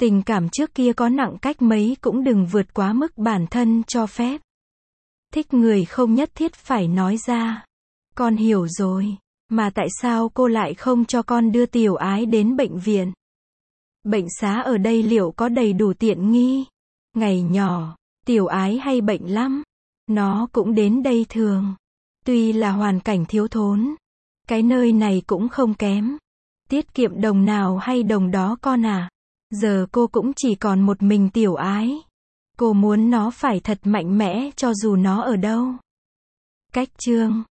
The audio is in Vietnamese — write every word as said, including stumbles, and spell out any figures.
Tình cảm trước kia có nặng cách mấy cũng đừng vượt quá mức bản thân cho phép. Thích người không nhất thiết phải nói ra. Con hiểu rồi. Mà tại sao cô lại không cho con đưa Tiểu Ái đến bệnh viện? Bệnh xá ở đây liệu có đầy đủ tiện nghi? Ngày nhỏ, Tiểu Ái hay bệnh lắm. Nó cũng đến đây thường. Tuy là hoàn cảnh thiếu thốn, cái nơi này cũng không kém. Tiết kiệm đồng nào hay đồng đó con à. Giờ cô cũng chỉ còn một mình Tiểu Ái. Cô muốn nó phải thật mạnh mẽ cho dù nó ở đâu. Cách chương